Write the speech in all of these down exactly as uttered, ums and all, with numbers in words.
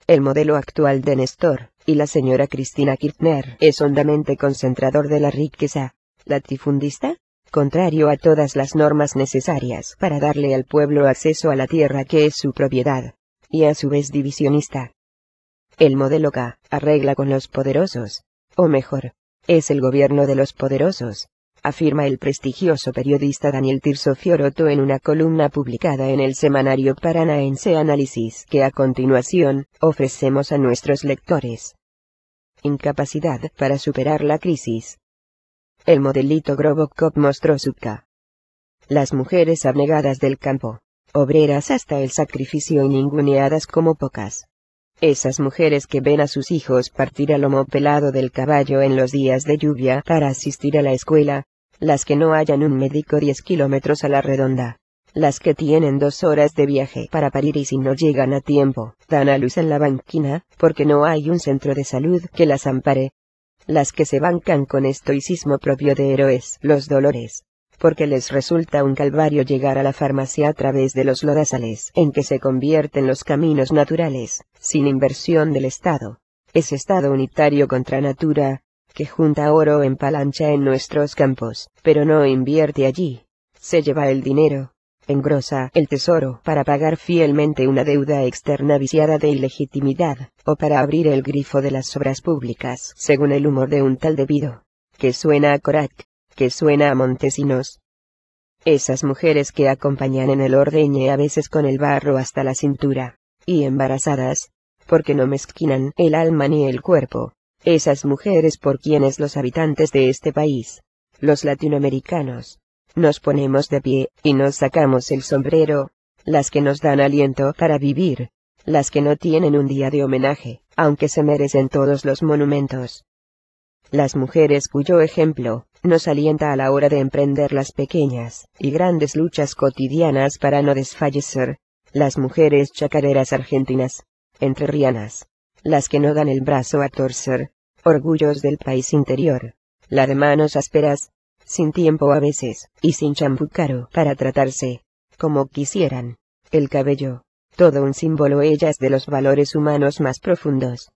El modelo actual de Néstor, y la señora Cristina Kirchner, es hondamente concentrador de la riqueza. Latifundista, contrario a todas las normas necesarias para darle al pueblo acceso a la tierra que es su propiedad, y a su vez divisionista. El modelo K, arregla con los poderosos, o mejor, es el gobierno de los poderosos, afirma el prestigioso periodista Daniel Tirso Fioroto en una columna publicada en el semanario Paranaense Análisis que a continuación, ofrecemos a nuestros lectores. Incapacidad para superar la crisis. El modelito Grobokop mostró su K. Las mujeres abnegadas del campo, obreras hasta el sacrificio y ninguneadas como pocas. Esas mujeres que ven a sus hijos partir a lomo pelado del caballo en los días de lluvia para asistir a la escuela, las que no hallan un médico diez kilómetros a la redonda, las que tienen dos horas de viaje para parir y si no llegan a tiempo, dan a luz en la banquina, porque no hay un centro de salud que las ampare. Las que se bancan con estoicismo propio de héroes los dolores, porque les resulta un calvario llegar a la farmacia a través de los lodazales en que se convierten los caminos naturales, sin inversión del Estado. Ese Estado unitario contra natura, que junta oro en palancha en nuestros campos, pero no invierte allí. Se lleva el dinero, engrosa el tesoro para pagar fielmente una deuda externa viciada de ilegitimidad, o para abrir el grifo de las obras públicas según el humor de un tal debido, que suena a Corac, que suena a Montesinos. Esas mujeres que acompañan en el ordeñe a veces con el barro hasta la cintura, y embarazadas, porque no mezquinan el alma ni el cuerpo. Esas mujeres por quienes los habitantes de este país, los latinoamericanos, nos ponemos de pie, y nos sacamos el sombrero, las que nos dan aliento para vivir, las que no tienen un día de homenaje, aunque se merecen todos los monumentos. Las mujeres cuyo ejemplo, nos alienta a la hora de emprender las pequeñas y grandes luchas cotidianas para no desfallecer, las mujeres chacareras argentinas, entrerrianas, las que no dan el brazo a torcer, orgullos del país interior, la de manos ásperas, sin tiempo a veces, y sin champú caro para tratarse, como quisieran, el cabello, todo un símbolo ellas de los valores humanos más profundos.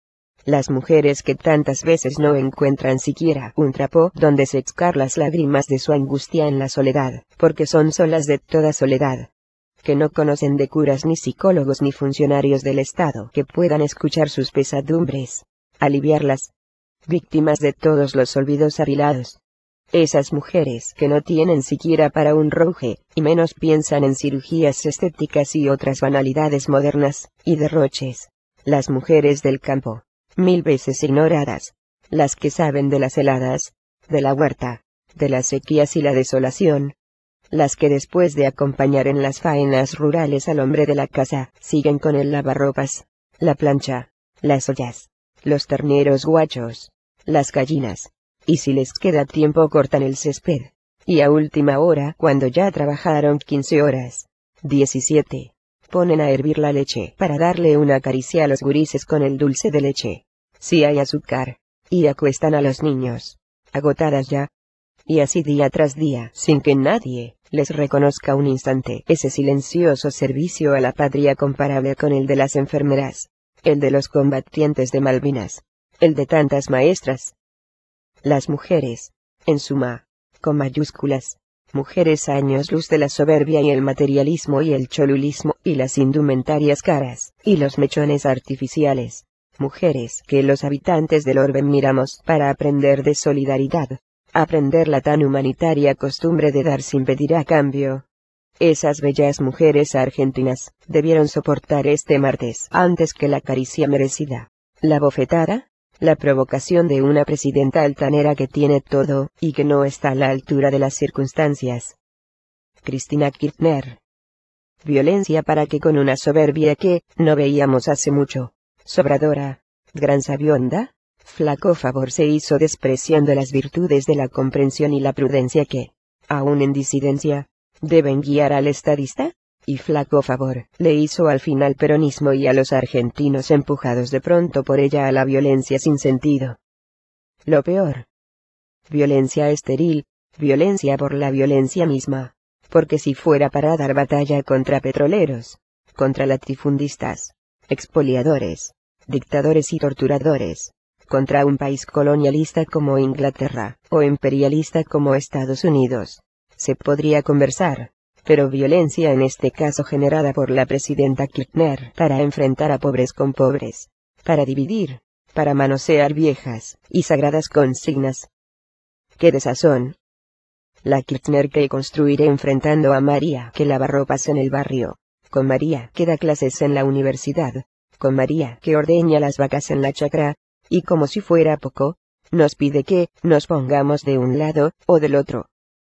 Las mujeres que tantas veces no encuentran siquiera un trapo donde secar las lágrimas de su angustia en la soledad, porque son solas de toda soledad. Que no conocen de curas ni psicólogos ni funcionarios del Estado que puedan escuchar sus pesadumbres, aliviarlas. Víctimas de todos los olvidos apilados. Esas mujeres que no tienen siquiera para un rouje, y menos piensan en cirugías estéticas y otras banalidades modernas, y derroches. Las mujeres del campo, mil veces ignoradas. Las que saben de las heladas, de la huerta, de las sequías y la desolación. Las que después de acompañar en las faenas rurales al hombre de la casa, siguen con el lavarropas, la plancha, las ollas, los terneros guachos, las gallinas, y si les queda tiempo cortan el césped, y a última hora, cuando ya trabajaron quince horas, diecisiete, ponen a hervir la leche para darle una caricia a los gurises con el dulce de leche, si hay azúcar, y acuestan a los niños, agotadas ya, y así día tras día, sin que nadie les reconozca un instante ese silencioso servicio a la patria comparable con el de las enfermeras, el de los combatientes de Malvinas, el de tantas maestras. Las mujeres, en suma, con mayúsculas, mujeres años luz de la soberbia y el materialismo y el cholulismo y las indumentarias caras, y los mechones artificiales, mujeres que los habitantes del orbe miramos para aprender de solidaridad, aprender la tan humanitaria costumbre de dar sin pedir a cambio. Esas bellas mujeres argentinas debieron soportar este martes antes que la caricia merecida, la bofetada, la provocación de una presidenta altanera que tiene todo, y que no está a la altura de las circunstancias. Cristina Kirchner. Violencia para que con una soberbia que no veíamos hace mucho, sobradora, gran sabionda, flaco favor se hizo despreciando las virtudes de la comprensión y la prudencia que, aun en disidencia, deben guiar al estadista, y flaco favor le hizo al final peronismo y a los argentinos empujados de pronto por ella a la violencia sin sentido. Lo peor. Violencia estéril, violencia por la violencia misma, porque si fuera para dar batalla contra petroleros, contra latifundistas, expoliadores, dictadores y torturadores, contra un país colonialista como Inglaterra, o imperialista como Estados Unidos. Se podría conversar, pero violencia en este caso generada por la presidenta Kirchner para enfrentar a pobres con pobres, para dividir, para manosear viejas y sagradas consignas. ¡Qué desazón! La Kirchner que construiré enfrentando a María que lava ropas en el barrio, con María que da clases en la universidad, con María que ordeña las vacas en la chacra, y como si fuera poco, nos pide que nos pongamos de un lado o del otro.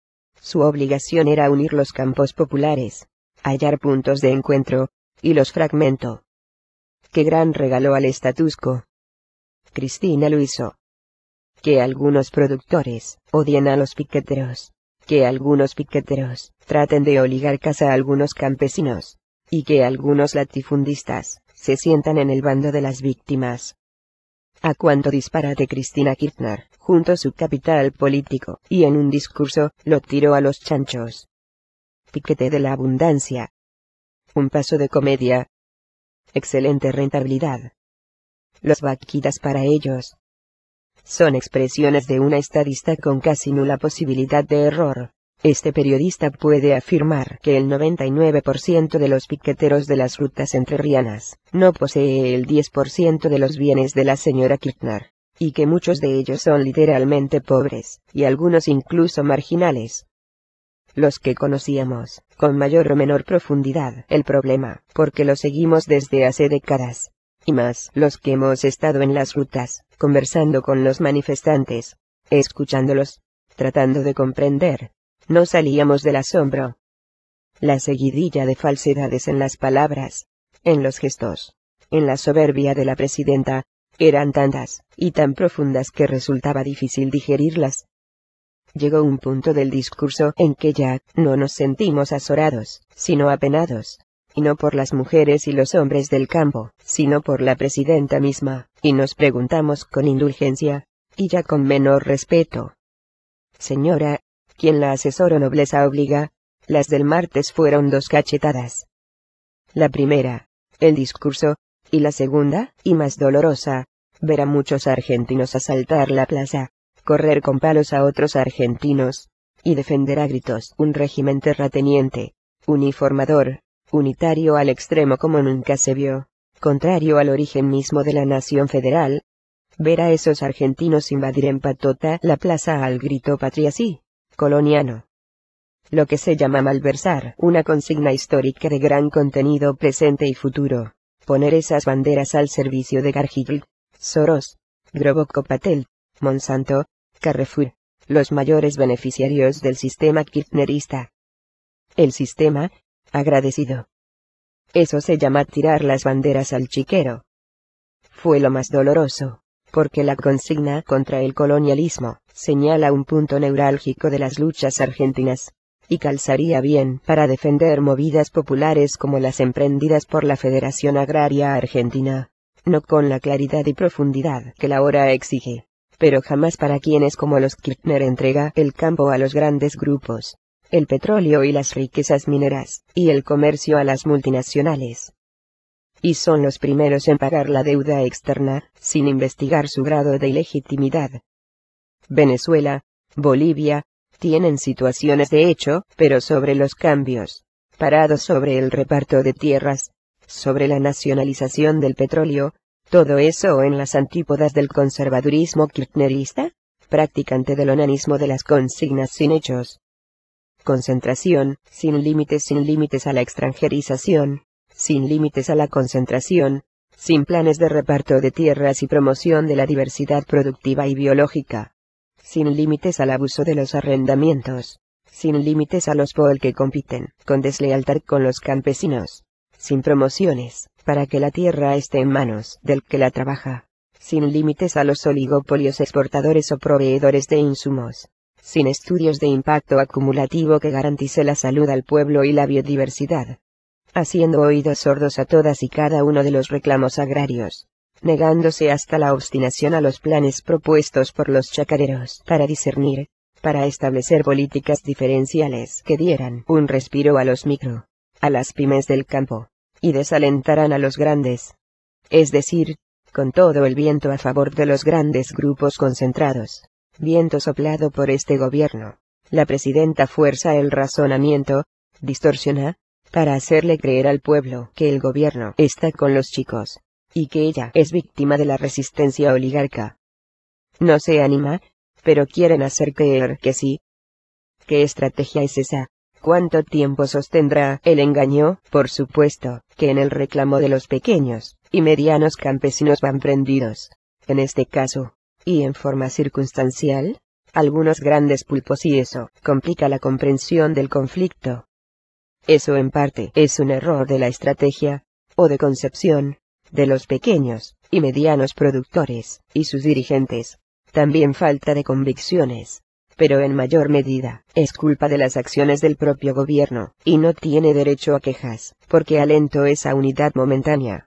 Su obligación era unir los campos populares, hallar puntos de encuentro, y los fragmentó. ¡Qué gran regalo al status quo! Cristina lo hizo. Que algunos productores odien a los piqueteros, que algunos piqueteros traten de oligarcas a algunos campesinos, y que algunos latifundistas se sientan en el bando de las víctimas. A cuánto disparate Cristina Kirchner juntó su capital político y en un discurso lo tiró a los chanchos. Piquete de la abundancia. Un paso de comedia. Excelente rentabilidad. Los vaquitas para ellos. Son expresiones de una estadista con casi nula posibilidad de error. Este periodista puede afirmar que el noventa y nueve por ciento de los piqueteros de las rutas entrerrianas no posee el diez por ciento de los bienes de la señora Kirchner, y que muchos de ellos son literalmente pobres, y algunos incluso marginales. Los que conocíamos, con mayor o menor profundidad, el problema, porque lo seguimos desde hace décadas. Y más, los que hemos estado en las rutas, conversando con los manifestantes, escuchándolos, tratando de comprender. No salíamos del asombro. La seguidilla de falsedades en las palabras, en los gestos, en la soberbia de la presidenta, eran tantas, y tan profundas que resultaba difícil digerirlas. Llegó un punto del discurso en que ya no nos sentimos azorados, sino apenados, y no por las mujeres y los hombres del campo, sino por la presidenta misma, y nos preguntamos con indulgencia, y ya con menor respeto. Señora, ¿quién la asesoró nobleza obliga? Las del martes fueron dos cachetadas. La primera, el discurso, y la segunda, y más dolorosa, ver a muchos argentinos asaltar la plaza, correr con palos a otros argentinos, y defender a gritos un régimen terrateniente, uniformador, unitario al extremo como nunca se vio, contrario al origen mismo de la nación federal. Ver a esos argentinos invadir en patota la plaza al grito patria sí, coloniano. Lo que se llama malversar una consigna histórica de gran contenido presente y futuro. Poner esas banderas al servicio de Cargill, Soros, Groboko Patel, Monsanto, Carrefour, los mayores beneficiarios del sistema kirchnerista. El sistema, agradecido. Eso se llama tirar las banderas al chiquero. Fue lo más doloroso, porque la consigna contra el colonialismo señala un punto neurálgico de las luchas argentinas, y calzaría bien para defender movidas populares como las emprendidas por la Federación Agraria Argentina, no con la claridad y profundidad que la hora exige, pero jamás para quienes como los Kirchner entrega el campo a los grandes grupos, el petróleo y las riquezas mineras, y el comercio a las multinacionales. Y son los primeros en pagar la deuda externa, sin investigar su grado de ilegitimidad. Venezuela, Bolivia, tienen situaciones de hecho, pero sobre los cambios, parados sobre el reparto de tierras, sobre la nacionalización del petróleo, todo eso en las antípodas del conservadurismo kirchnerista, practicante del onanismo de las consignas sin hechos. Concentración, sin límites, sin límites a la extranjerización, sin límites a la concentración, sin planes de reparto de tierras y promoción de la diversidad productiva y biológica, sin límites al abuso de los arrendamientos, sin límites a los pool que compiten con deslealtad con los campesinos, sin promociones, para que la tierra esté en manos del que la trabaja, sin límites a los oligopolios exportadores o proveedores de insumos, sin estudios de impacto acumulativo que garantice la salud al pueblo y la biodiversidad, haciendo oídos sordos a todas y cada uno de los reclamos agrarios, negándose hasta la obstinación a los planes propuestos por los chacareros para discernir, para establecer políticas diferenciales que dieran un respiro a los micro, a las pymes del campo, y desalentaran a los grandes. es decir, con todo el viento a favor de los grandes grupos concentrados, viento soplado por este gobierno. La presidenta fuerza el razonamiento, distorsiona, para hacerle creer al pueblo que el gobierno está con los chicos, y que ella es víctima de la resistencia oligarca. No se anima, pero quieren hacer creer que sí. ¿Qué estrategia es esa? ¿Cuánto tiempo sostendrá el engaño? Por supuesto, que en el reclamo de los pequeños y medianos campesinos van prendidos, en este caso, y en forma circunstancial, algunos grandes pulpos, y eso complica la comprensión del conflicto. Eso en parte es un error de la estrategia, o de concepción, de los pequeños y medianos productores y sus dirigentes. También falta de convicciones, pero en mayor medida es culpa de las acciones del propio gobierno, y no tiene derecho a quejas, porque alentó esa unidad momentánea.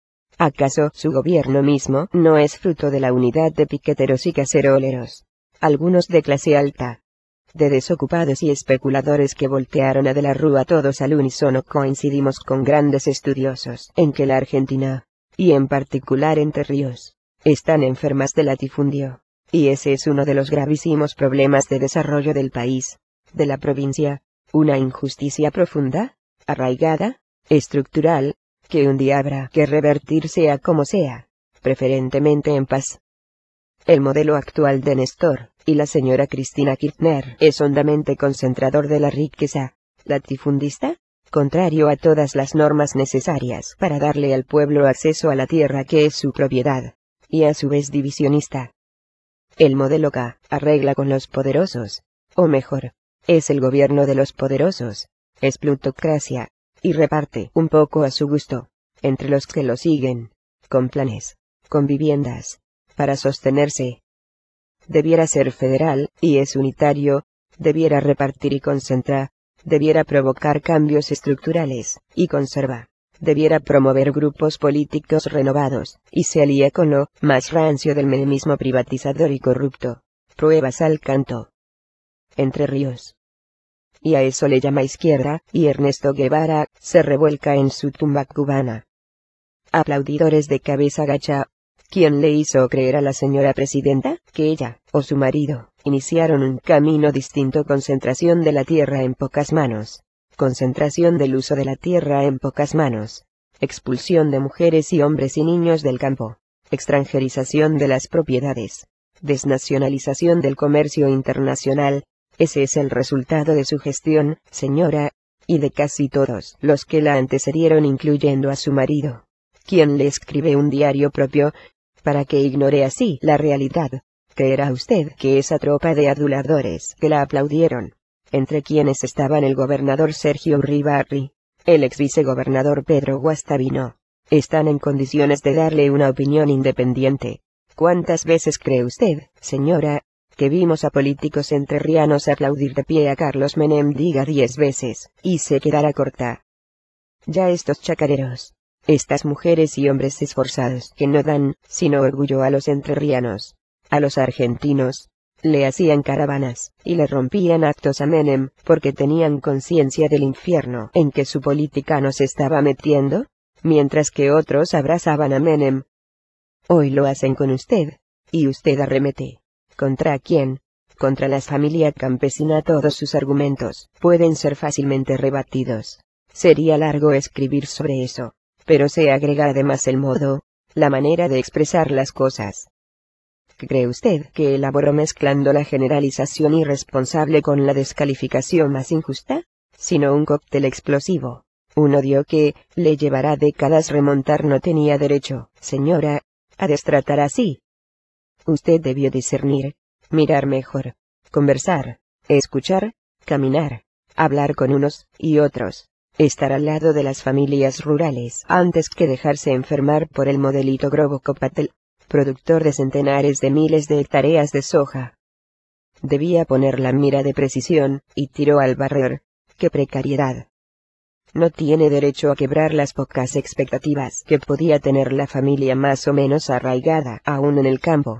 ¿Acaso su gobierno mismo no es fruto de la unidad de piqueteros y caceroleros, algunos de clase alta, de desocupados y especuladores que voltearon a de la rúa? Todos al unísono coincidimos con grandes estudiosos en que la Argentina, y en particular Entre Ríos, están enfermas de latifundio, y ese es uno de los gravísimos problemas de desarrollo del país, de la provincia, una injusticia profunda, arraigada, estructural, que un día habrá que revertir sea como sea, preferentemente en paz. El modelo actual de Néstor y la señora Cristina Kirchner es hondamente concentrador de la riqueza, latifundista, contrario a todas las normas necesarias para darle al pueblo acceso a la tierra que es su propiedad, y a su vez divisionista. El modelo K arregla con los poderosos, o mejor, es el gobierno de los poderosos, es plutocracia, y reparte un poco a su gusto, entre los que lo siguen, con planes, con viviendas, para sostenerse. Debiera ser federal, y es unitario, debiera repartir y concentrar, debiera provocar cambios estructurales, y conserva, debiera promover grupos políticos renovados, y se alía con lo más rancio del menemismo privatizador y corrupto. Pruebas al canto. Entre Ríos. Y a eso le llama izquierda, y Ernesto Guevara se revuelca en su tumba cubana. Aplaudidores de cabeza gacha. ¿Quién le hizo creer a la señora presidenta que ella, o su marido, iniciaron un camino distinto? Concentración de la tierra en pocas manos. Concentración del uso de la tierra en pocas manos. Expulsión de mujeres y hombres y niños del campo. Extranjerización de las propiedades. Desnacionalización del comercio internacional. Ese es el resultado de su gestión, señora, y de casi todos los que la antecedieron, incluyendo a su marido, quien le escribe un diario propio, para que ignore así la realidad. ¿Creerá usted que esa tropa de aduladores que la aplaudieron, entre quienes estaban el gobernador Sergio Uribarri, el ex vicegobernador Pedro Guastavino, están en condiciones de darle una opinión independiente? ¿Cuántas veces cree usted, señora, que vimos a políticos entrerrianos aplaudir de pie a Carlos Menem? Diga diez veces, y se quedará corta. Ya estos chacareros, estas mujeres y hombres esforzados que no dan sino orgullo a los entrerrianos, a los argentinos, le hacían caravanas, y le rompían actos a Menem, porque tenían conciencia del infierno en que su política nos estaba metiendo, mientras que otros abrazaban a Menem. Hoy lo hacen con usted, y usted arremete. ¿Contra quién? Contra la familia campesina. Todos sus argumentos pueden ser fácilmente rebatidos. Sería largo escribir sobre eso, pero se agrega además el modo, la manera de expresar las cosas. ¿Cree usted que elaboró mezclando la generalización irresponsable con la descalificación más injusta? Sino un cóctel explosivo, un odio que le llevará décadas remontar. No tenía derecho, señora, a destratar así. Usted debió discernir, mirar mejor, conversar, escuchar, caminar, hablar con unos y otros, estar al lado de las familias rurales antes que dejarse enfermar por el modelito Grobocopatel, productor de centenares de miles de hectáreas de soja. Debía poner la mira de precisión, y tiró al barrer. ¡Qué precariedad! No tiene derecho a quebrar las pocas expectativas que podía tener la familia más o menos arraigada aún en el campo.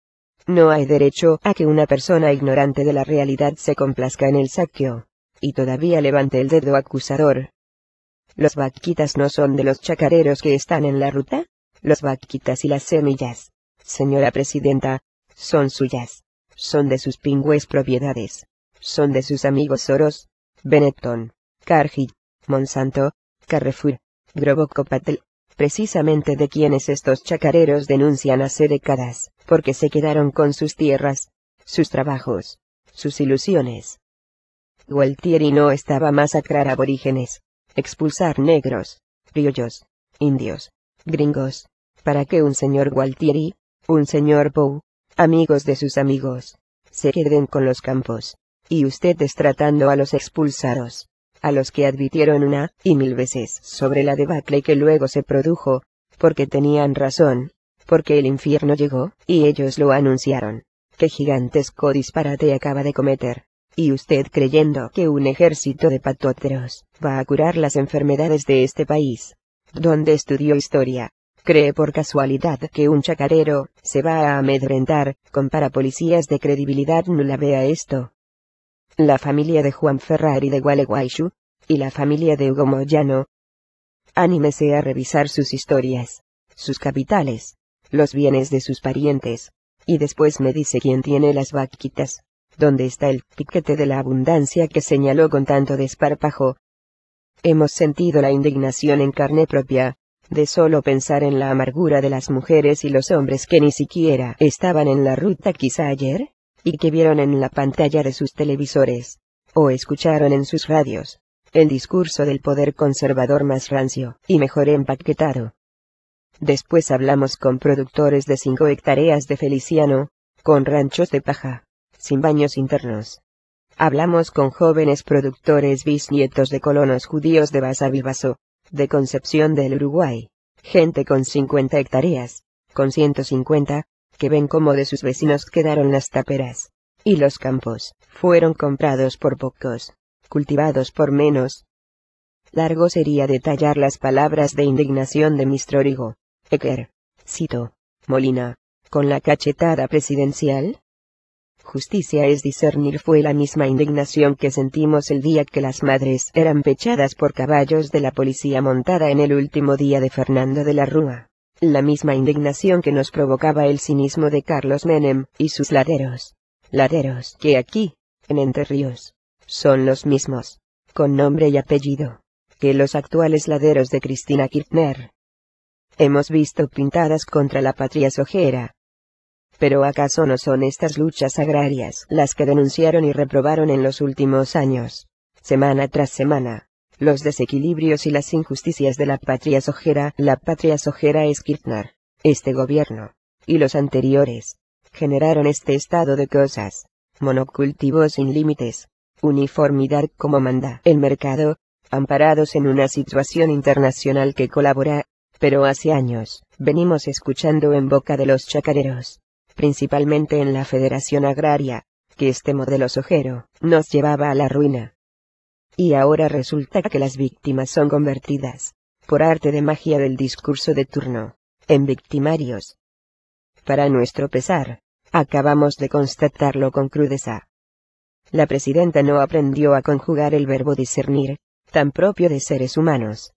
No hay derecho a que una persona ignorante de la realidad se complazca en el saqueo, y todavía levante el dedo acusador. ¿Los vaquitas no son de los chacareros que están en la ruta? Los vaquitas y las semillas, señora presidenta, son suyas. Son de sus pingües propiedades. Son de sus amigos Soros, Benetton, Cargill, Monsanto, Carrefour, Grobocopatel, precisamente de quienes estos chacareros denuncian hace décadas, porque se quedaron con sus tierras, sus trabajos, sus ilusiones. Gualtieri no estaba a masacrar aborígenes, expulsar negros, criollos, indios, gringos, para que un señor Gualtieri, un señor Pou, amigos de sus amigos, se queden con los campos, y ustedes tratando a los expulsados, a los que advirtieron una y mil veces sobre la debacle que luego se produjo, porque tenían razón, porque el infierno llegó, y ellos lo anunciaron. Qué gigantesco disparate acaba de cometer. Y usted creyendo que un ejército de patóteros va a curar las enfermedades de este país, donde estudió historia, cree por casualidad que un chacarero se va a amedrentar con parapolicías de credibilidad nula. Vea esto. La familia de Juan Ferrari de Gualeguaychú, y la familia de Hugo Moyano. Anímese a revisar sus historias, sus capitales, los bienes de sus parientes, y después me dice quién tiene las vaquitas. ¿Dónde está el piquete de la abundancia que señaló con tanto desparpajo? Hemos sentido la indignación en carne propia, de solo pensar en la amargura de las mujeres y los hombres que ni siquiera estaban en la ruta quizá ayer, y que vieron en la pantalla de sus televisores, o escucharon en sus radios, el discurso del poder conservador más rancio y mejor empaquetado. Después hablamos con productores de cinco hectáreas de Feliciano, con ranchos de paja, sin baños internos. Hablamos con jóvenes productores bisnietos de colonos judíos de Basavilbaso, de Concepción del Uruguay, gente con cincuenta hectáreas, con ciento cincuenta, que ven cómo de sus vecinos quedaron las taperas, y los campos fueron comprados por pocos, cultivados por menos. Largo sería detallar las palabras de indignación de mister Origo, Ecker, cito, Molina, con la cachetada presidencial. Justicia es discernir fue la misma indignación que sentimos el día que las madres eran pechadas por caballos de la policía montada en el último día de Fernando de la Rúa, la misma indignación que nos provocaba el cinismo de Carlos Menem y sus laderos, laderos que aquí, en Entre Ríos, son los mismos, con nombre y apellido, que los actuales laderos de Cristina Kirchner. Hemos visto pintadas contra la patria sojera. Pero ¿acaso no son estas luchas agrarias las que denunciaron y reprobaron en los últimos años, semana tras semana, los desequilibrios y las injusticias de la patria sojera? La patria sojera es Kirchner, este gobierno, y los anteriores, generaron este estado de cosas, monocultivo sin límites, uniformidad como manda el mercado, amparados en una situación internacional que colabora, pero hace años, venimos escuchando en boca de los chacareros, principalmente en la Federación Agraria, que este modelo sojero nos llevaba a la ruina. Y ahora resulta que las víctimas son convertidas, por arte de magia del discurso de turno, en victimarios. Para nuestro pesar, acabamos de constatarlo con crudeza. La presidenta no aprendió a conjugar el verbo discernir, tan propio de seres humanos.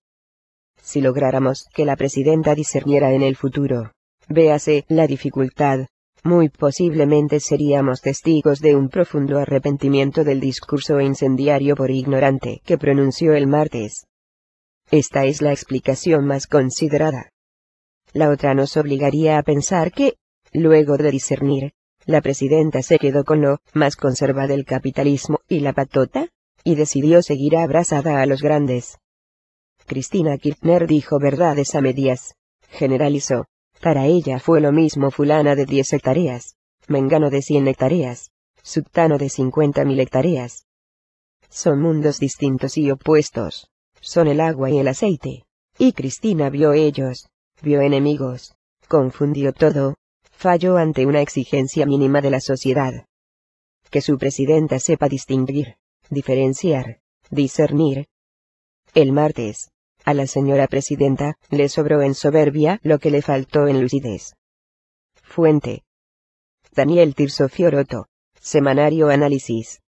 Si lográramos que la presidenta discerniera en el futuro, véase la dificultad, muy posiblemente seríamos testigos de un profundo arrepentimiento del discurso incendiario por ignorante que pronunció el martes. Esta es la explicación más considerada. La otra nos obligaría a pensar que, luego de discernir, la presidenta se quedó con lo más conserva del capitalismo y la patota, y decidió seguir abrazada a los grandes. Cristina Kirchner dijo verdades a medias, generalizó. Para ella fue lo mismo fulana de diez hectáreas, mengano de cien hectáreas, sutano de cincuenta mil hectáreas. Son mundos distintos y opuestos, son el agua y el aceite, y Cristina vio ellos, vio enemigos, confundió todo, falló ante una exigencia mínima de la sociedad. Que su presidenta sepa distinguir, diferenciar, discernir. El martes, a la señora presidenta le sobró en soberbia lo que le faltó en lucidez. Fuente: Daniel Tirso Fioroto, Semanario Análisis.